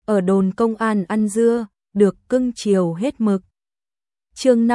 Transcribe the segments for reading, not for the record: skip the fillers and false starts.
ở đồn công an ăn dưa, được cưng chiều hết mực. Chương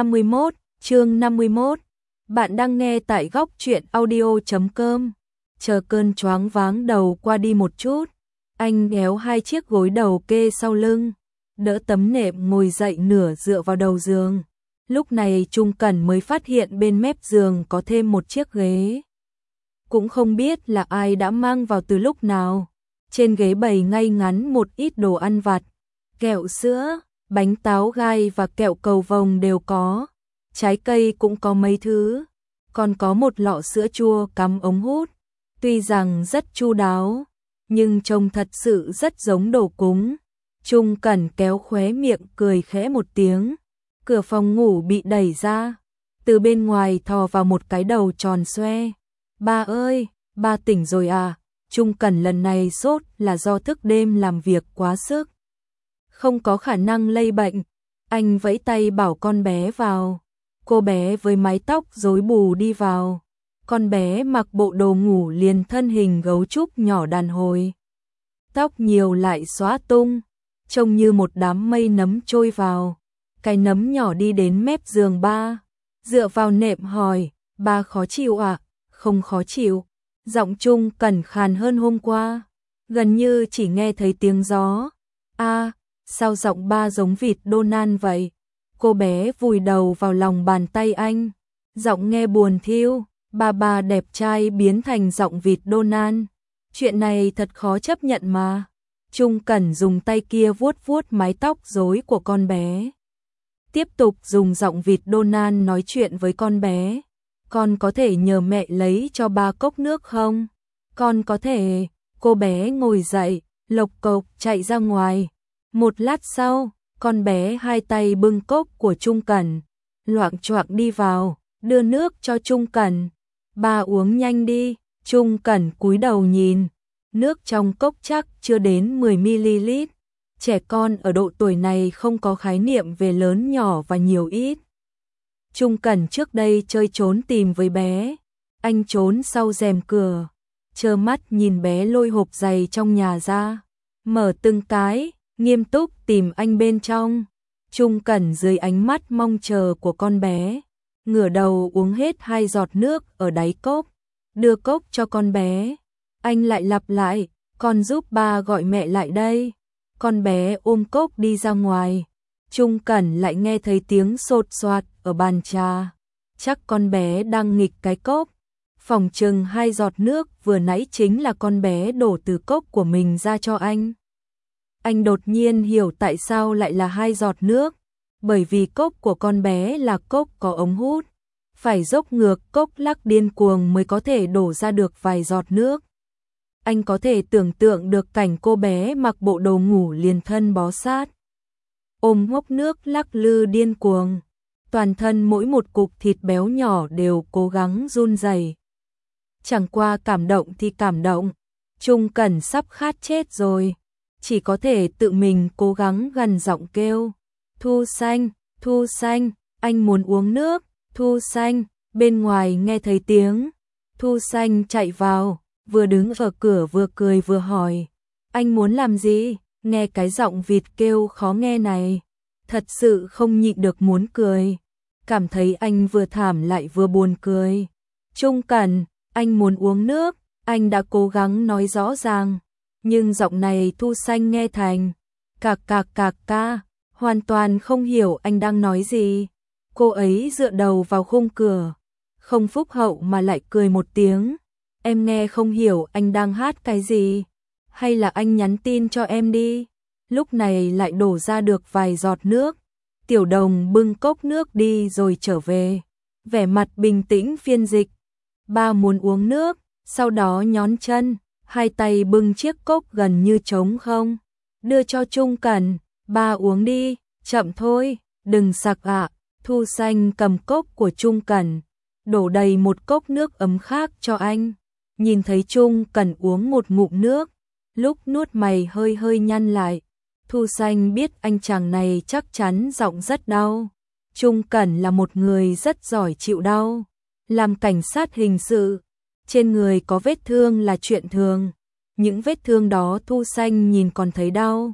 51, bạn đang nghe tại góc truyện audio.com. Chờ cơn choáng váng đầu qua đi một chút, anh kéo hai chiếc gối đầu kê sau lưng, đỡ tấm nệm ngồi dậy nửa dựa vào đầu giường. Lúc này Trung Cẩn mới phát hiện bên mép giường có thêm một chiếc ghế. Cũng không biết là ai đã mang vào từ lúc nào. Trên ghế bày ngay ngắn một ít đồ ăn vặt, kẹo sữa, bánh táo gai và kẹo cầu vồng đều có. Trái cây cũng có mấy thứ, còn có một lọ sữa chua cắm ống hút. Tuy rằng rất chu đáo, nhưng trông thật sự rất giống đồ cúng. Trung Cẩn kéo khóe miệng cười khẽ một tiếng. Cửa phòng ngủ bị đẩy ra, từ bên ngoài thò vào một cái đầu tròn xoe. Ba ơi, ba tỉnh rồi à? Trung Cẩn lần này sốt là do thức đêm làm việc quá sức, không có khả năng lây bệnh. Anh vẫy tay bảo con bé vào. Cô bé với mái tóc rối bù đi vào. Con bé mặc bộ đồ ngủ liền thân hình gấu trúc nhỏ đàn hồi. Tóc nhiều lại xóa tung, trông như một đám mây nấm trôi vào. Cái nấm nhỏ đi đến mép giường ba, dựa vào nệm hỏi, ba khó chịu à? Không khó chịu. Giọng Trung Cẩn khàn hơn hôm qua, gần như chỉ nghe thấy tiếng gió. A, sao giọng ba giống vịt Donald vậy? Cô bé vùi đầu vào lòng bàn tay anh, giọng nghe buồn thiu. Ba đẹp trai biến thành giọng vịt Donald. Chuyện này thật khó chấp nhận mà. Trung Cẩn dùng tay kia vuốt vuốt mái tóc rối của con bé, tiếp tục dùng giọng vịt Donald nói chuyện với con bé. Con có thể nhờ mẹ lấy cho ba cốc nước không? Con có thể. Cô bé ngồi dậy, lộc cộc chạy ra ngoài. Một lát sau, con bé hai tay bưng cốc của Trung Cẩn, loạng choạng đi vào, đưa nước cho Trung Cẩn. Ba uống nhanh đi. Trung Cẩn cúi đầu nhìn, nước trong cốc chắc chưa đến 10ml. Trẻ con ở độ tuổi này không có khái niệm về lớn nhỏ và nhiều ít. Trung Cẩn trước đây chơi trốn tìm với bé. Anh trốn sau rèm cửa, trơ mắt nhìn bé lôi hộp giày trong nhà ra, mở từng cái, nghiêm túc tìm anh bên trong. Trung Cẩn dưới ánh mắt mong chờ của con bé, ngửa đầu uống hết 2 giọt nước ở đáy cốc, đưa cốc cho con bé. Anh lại lặp lại, con giúp ba gọi mẹ lại đây. Con bé ôm cốc đi ra ngoài. Trung Cẩn lại nghe thấy tiếng sột soạt ở bàn trà. Chắc con bé đang nghịch cái cốc. Phỏng chừng 2 giọt nước vừa nãy chính là con bé đổ từ cốc của mình ra cho anh. Anh đột nhiên hiểu tại sao lại là 2 giọt nước. Bởi vì cốc của con bé là cốc có ống hút, phải dốc ngược cốc lắc điên cuồng mới có thể đổ ra được vài giọt nước. Anh có thể tưởng tượng được cảnh cô bé mặc bộ đồ ngủ liền thân bó sát, ôm hốc nước lắc lư điên cuồng, toàn thân mỗi một cục thịt béo nhỏ đều cố gắng run rẩy. Chẳng qua cảm động thì cảm động, Trung Cẩn sắp khát chết rồi, chỉ có thể tự mình cố gắng gằn giọng kêu, Thu Xanh, anh muốn uống nước. Thu Xanh, bên ngoài nghe thấy tiếng. Thu Xanh chạy vào, vừa đứng ở cửa vừa cười vừa hỏi, anh muốn làm gì? Nghe cái giọng vịt kêu khó nghe này, thật sự không nhịn được muốn cười, cảm thấy anh vừa thảm lại vừa buồn cười. Trung Cẩn, anh muốn uống nước. Anh đã cố gắng nói rõ ràng, nhưng giọng này Thu Xanh nghe thành cạc ca, hoàn toàn không hiểu anh đang nói gì. Cô ấy dựa đầu vào khung cửa, không phúc hậu mà lại cười một tiếng. Em nghe không hiểu anh đang hát cái gì, hay là anh nhắn tin cho em đi. Lúc này lại đổ ra được vài giọt nước. Tiểu Đồng bưng cốc nước đi rồi trở về, vẻ mặt bình tĩnh phiên dịch. Ba muốn uống nước, sau đó nhón chân, hai tay bưng chiếc cốc gần như trống không, đưa cho Trung Cẩn. Ba uống đi, chậm thôi, đừng sặc ạ. Thu Xanh cầm cốc của Trung Cẩn, đổ đầy một cốc nước ấm khác cho anh. Nhìn thấy Trung Cẩn uống một ngụm nước, lúc nuốt mày hơi hơi nhăn lại. Thu Xanh biết anh chàng này chắc chắn giọng rất đau. Trung Cẩn là một người rất giỏi chịu đau, làm cảnh sát hình sự, trên người có vết thương là chuyện thường. Những vết thương đó Thu Xanh nhìn còn thấy đau.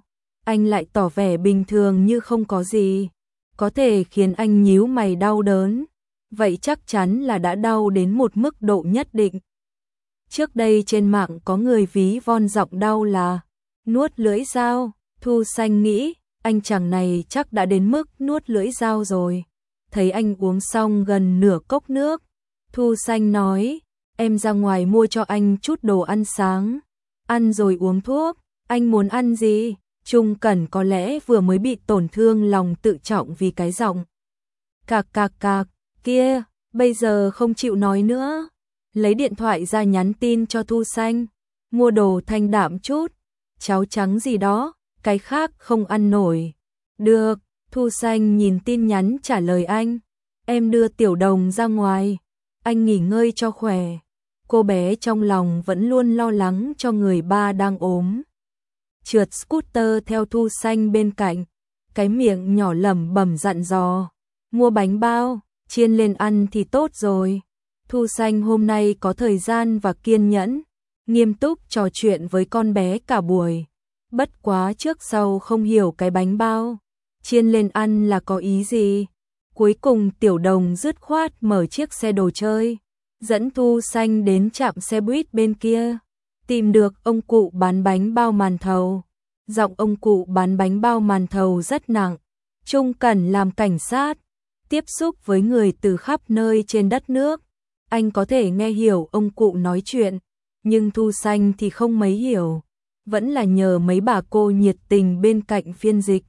anh lại tỏ vẻ bình thường như không có gì, có thể khiến anh nhíu mày đau đớn. Vậy chắc chắn là đã đau đến một mức độ nhất định. Trước đây trên mạng có người ví von giọng đau là nuốt lưỡi dao. Thu Xanh nghĩ, anh chàng này chắc đã đến mức nuốt lưỡi dao rồi. Thấy anh uống xong gần nửa cốc nước, Thu Xanh nói, em ra ngoài mua cho anh chút đồ ăn sáng, ăn rồi uống thuốc. Anh muốn ăn gì? Trung Cẩn có lẽ vừa mới bị tổn thương lòng tự trọng vì cái giọng cạc cạc cạc kia, bây giờ không chịu nói nữa. Lấy điện thoại ra nhắn tin cho Thu Xanh, mua đồ thanh đạm chút, cháo trắng gì đó, cái khác không ăn nổi. Được, Thu Xanh nhìn tin nhắn trả lời anh, em đưa Tiểu Đồng ra ngoài, anh nghỉ ngơi cho khỏe. Cô bé trong lòng vẫn luôn lo lắng cho người ba đang ốm. Trượt scooter theo Thu Xanh bên cạnh, cái miệng nhỏ lẩm bẩm dặn dò, mua bánh bao, chiên lên ăn thì tốt rồi. Thu Xanh hôm nay có thời gian và kiên nhẫn, nghiêm túc trò chuyện với con bé cả buổi. Bất quá trước sau không hiểu cái bánh bao chiên lên ăn là có ý gì. Cuối cùng Tiểu Đồng dứt khoát mở chiếc xe đồ chơi, dẫn Thu Xanh đến trạm xe buýt bên kia, tìm được ông cụ bán bánh bao màn thầu. Giọng ông cụ bán bánh bao màn thầu rất nặng. Trung Cẩn làm cảnh sát, tiếp xúc với người từ khắp nơi trên đất nước. Anh có thể nghe hiểu ông cụ nói chuyện, nhưng Thu Xanh thì không mấy hiểu. Vẫn là nhờ mấy bà cô nhiệt tình bên cạnh phiên dịch.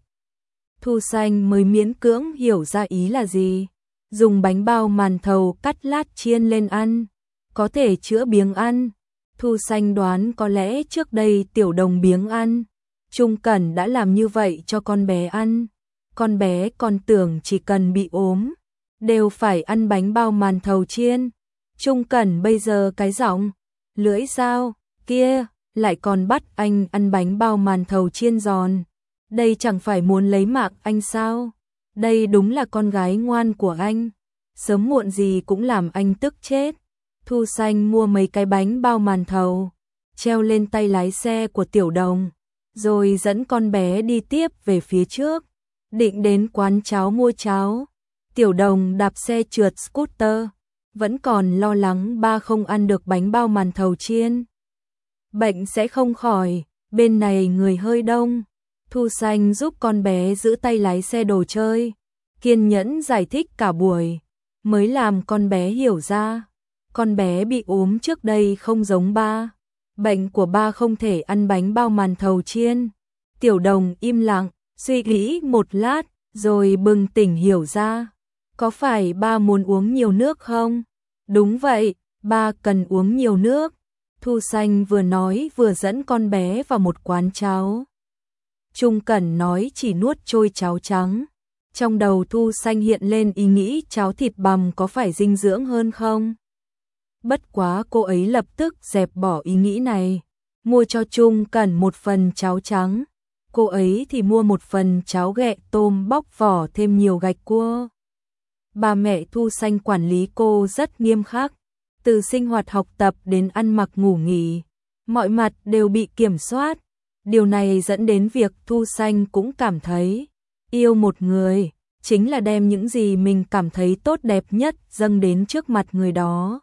Thu Xanh mới miễn cưỡng hiểu ra ý là gì. Dùng bánh bao màn thầu cắt lát chiên lên ăn, có thể chữa biếng ăn. Thu Xanh đoán có lẽ trước đây Tiểu Đồng biếng ăn, Trung Cẩn đã làm như vậy cho con bé ăn. Con bé còn tưởng chỉ cần bị ốm, đều phải ăn bánh bao màn thầu chiên. Trung Cẩn bây giờ cái giọng, lưỡi dao, kia, lại còn bắt anh ăn bánh bao màn thầu chiên giòn. Đây chẳng phải muốn lấy mạng anh sao? Đây đúng là con gái ngoan của anh. Sớm muộn gì cũng làm anh tức chết. Thu Xanh mua mấy cái bánh bao màn thầu, treo lên tay lái xe của Tiểu Đồng, rồi dẫn con bé đi tiếp về phía trước, định đến quán cháo mua cháo. Tiểu Đồng đạp xe trượt scooter, vẫn còn lo lắng ba không ăn được bánh bao màn thầu chiên. Bệnh sẽ không khỏi, bên này người hơi đông. Thu Xanh giúp con bé giữ tay lái xe đồ chơi, kiên nhẫn giải thích cả buổi, mới làm con bé hiểu ra. Con bé bị ốm trước đây không giống ba. Bệnh của ba không thể ăn bánh bao màn thầu chiên. Tiểu Đồng im lặng, suy nghĩ một lát, rồi bừng tỉnh hiểu ra. Có phải ba muốn uống nhiều nước không? Đúng vậy, ba cần uống nhiều nước. Thu Xanh vừa nói vừa dẫn con bé vào một quán cháo. Trung Cẩn nói chỉ nuốt trôi cháo trắng. Trong đầu Thu Xanh hiện lên ý nghĩ cháo thịt bằm có phải dinh dưỡng hơn không? Bất quá cô ấy lập tức dẹp bỏ ý nghĩ này, mua cho Trung Cẩn một phần cháo trắng. Cô ấy thì mua một phần cháo ghẹ tôm bóc vỏ thêm nhiều gạch cua. Bà mẹ Thu Xanh quản lý cô rất nghiêm khắc, từ sinh hoạt học tập đến ăn mặc ngủ nghỉ, mọi mặt đều bị kiểm soát. Điều này dẫn đến việc Thu Xanh cũng cảm thấy yêu một người chính là đem những gì mình cảm thấy tốt đẹp nhất dâng đến trước mặt người đó.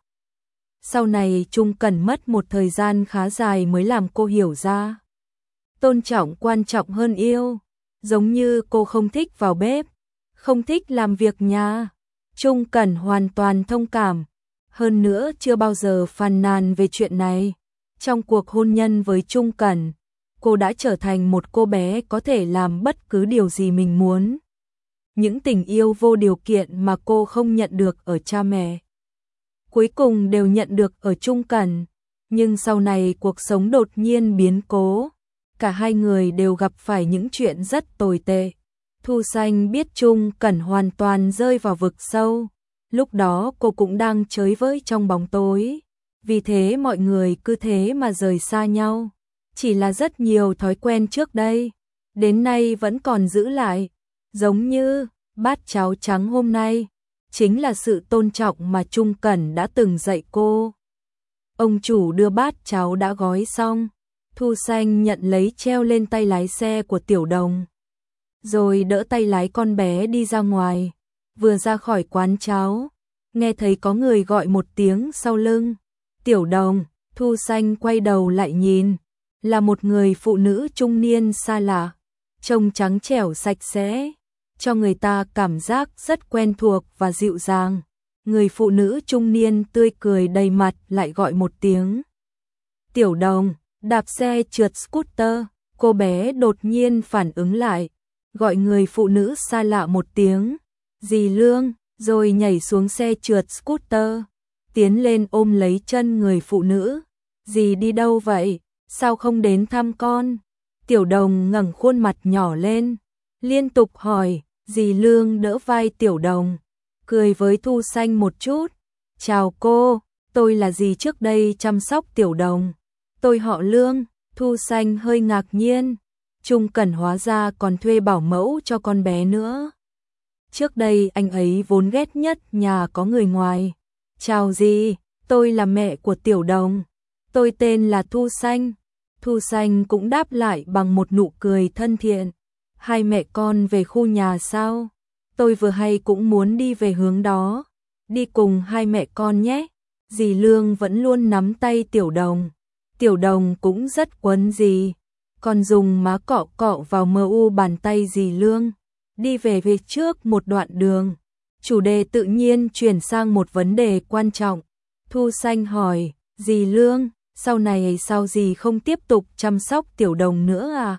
Sau này Trung Cẩn mất một thời gian khá dài mới làm cô hiểu ra. Tôn trọng quan trọng hơn yêu. Giống như cô không thích vào bếp, không thích làm việc nhà. Trung Cẩn hoàn toàn thông cảm. Hơn nữa chưa bao giờ phàn nàn về chuyện này. Trong cuộc hôn nhân với Trung Cẩn, cô đã trở thành một cô bé có thể làm bất cứ điều gì mình muốn. Những tình yêu vô điều kiện mà cô không nhận được ở cha mẹ, cuối cùng đều nhận được ở Trung Cẩn. Nhưng sau này cuộc sống đột nhiên biến cố, cả hai người đều gặp phải những chuyện rất tồi tệ. Thu Xanh biết Trung Cẩn hoàn toàn rơi vào vực sâu, lúc đó cô cũng đang chới với trong bóng tối. Vì thế mọi người cứ thế mà rời xa nhau. Chỉ là rất nhiều thói quen trước đây, đến nay vẫn còn giữ lại. Giống như bát cháo trắng hôm nay, chính là sự tôn trọng mà Trung Cẩn đã từng dạy cô. Ông chủ đưa bát cháo đã gói xong, Thu Xanh nhận lấy treo lên tay lái xe của Tiểu Đồng, rồi đỡ tay lái con bé đi ra ngoài. Vừa ra khỏi quán cháo, nghe thấy có người gọi một tiếng sau lưng. Tiểu Đồng, Thu Xanh quay đầu lại nhìn, là một người phụ nữ trung niên xa lạ, trông trắng trẻo sạch sẽ, cho người ta cảm giác rất quen thuộc và dịu dàng. Người phụ nữ trung niên tươi cười đầy mặt lại gọi một tiếng. Tiểu Đồng, đạp xe trượt scooter, cô bé đột nhiên phản ứng lại, gọi người phụ nữ xa lạ một tiếng, dì Lương, rồi nhảy xuống xe trượt scooter, tiến lên ôm lấy chân người phụ nữ. Dì đi đâu vậy? Sao không đến thăm con? Tiểu Đồng ngẩng khuôn mặt nhỏ lên, liên tục hỏi. Dì Lương đỡ vai Tiểu Đồng, cười với Thu Xanh một chút. Chào cô, tôi là dì trước đây chăm sóc Tiểu Đồng. Tôi họ Lương. Thu Xanh hơi ngạc nhiên. Trung Cẩn hóa ra còn thuê bảo mẫu cho con bé nữa. Trước đây anh ấy vốn ghét nhất nhà có người ngoài. Chào dì, tôi là mẹ của Tiểu Đồng. Tôi tên là Thu Xanh. Thu Xanh cũng đáp lại bằng một nụ cười thân thiện. Hai mẹ con về khu nhà sao? Tôi vừa hay cũng muốn đi về hướng đó. Đi cùng hai mẹ con nhé. Dì Lương vẫn luôn nắm tay Tiểu Đồng. Tiểu Đồng cũng rất quấn dì, còn dùng má cọ cọ vào mu bàn tay dì Lương. Đi về phía trước một đoạn đường, chủ đề tự nhiên chuyển sang một vấn đề quan trọng. Thu Xanh hỏi, dì Lương, sau này sao dì không tiếp tục chăm sóc Tiểu Đồng nữa à?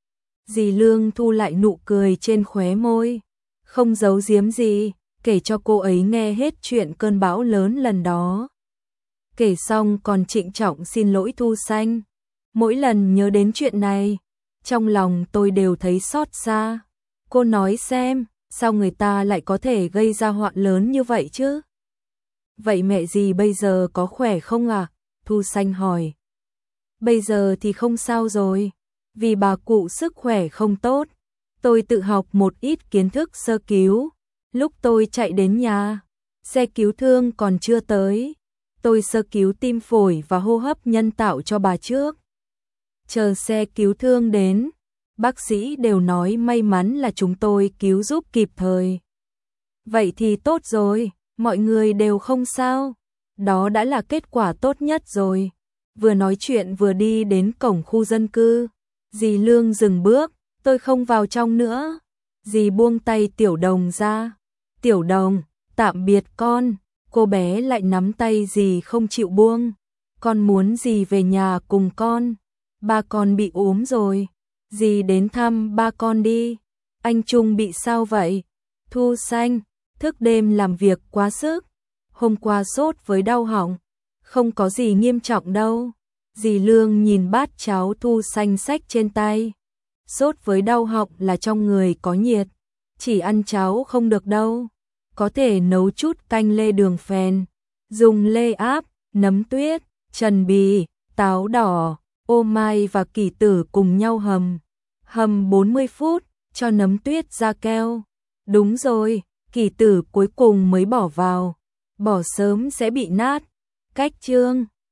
Dì Lương thu lại nụ cười trên khóe môi, không giấu giếm gì, kể cho cô ấy nghe hết chuyện cơn bão lớn lần đó. Kể xong còn trịnh trọng xin lỗi Thu Xanh. Mỗi lần nhớ đến chuyện này, trong lòng tôi đều thấy xót xa. Cô nói xem, sao người ta lại có thể gây ra họa lớn như vậy chứ? Vậy mẹ dì bây giờ có khỏe không à? Thu Xanh hỏi. Bây giờ thì không sao rồi, vì bà cụ sức khỏe không tốt. Tôi tự học một ít kiến thức sơ cứu. Lúc tôi chạy đến nhà, xe cứu thương còn chưa tới. Tôi sơ cứu tim phổi và hô hấp nhân tạo cho bà trước. Chờ xe cứu thương đến, bác sĩ đều nói may mắn là chúng tôi cứu giúp kịp thời. Vậy thì tốt rồi, mọi người đều không sao. Đó đã là kết quả tốt nhất rồi. Vừa nói chuyện vừa đi đến cổng khu dân cư. Dì Lương dừng bước, tôi không vào trong nữa. Dì buông tay Tiểu Đồng ra. Tiểu Đồng, tạm biệt con. Cô bé lại nắm tay dì không chịu buông. Con muốn dì về nhà cùng con. Ba con bị ốm rồi. Dì đến thăm ba con đi. Anh Trung bị sao vậy? Thu Xanh, thức đêm làm việc quá sức. Hôm qua sốt với đau họng. Không có gì nghiêm trọng đâu. Dì Lương nhìn bát cháo Thu Xanh xách trên tay. Sốt với đau họng là trong người có nhiệt. Chỉ ăn cháo không được đâu. Có thể nấu chút canh lê đường phèn. Dùng lê áp, nấm tuyết, trần bì, táo đỏ, ô mai và kỷ tử cùng nhau hầm. Hầm 40 phút, cho nấm tuyết ra keo. Đúng rồi, kỷ tử cuối cùng mới bỏ vào. Bỏ sớm sẽ bị nát. Cách chương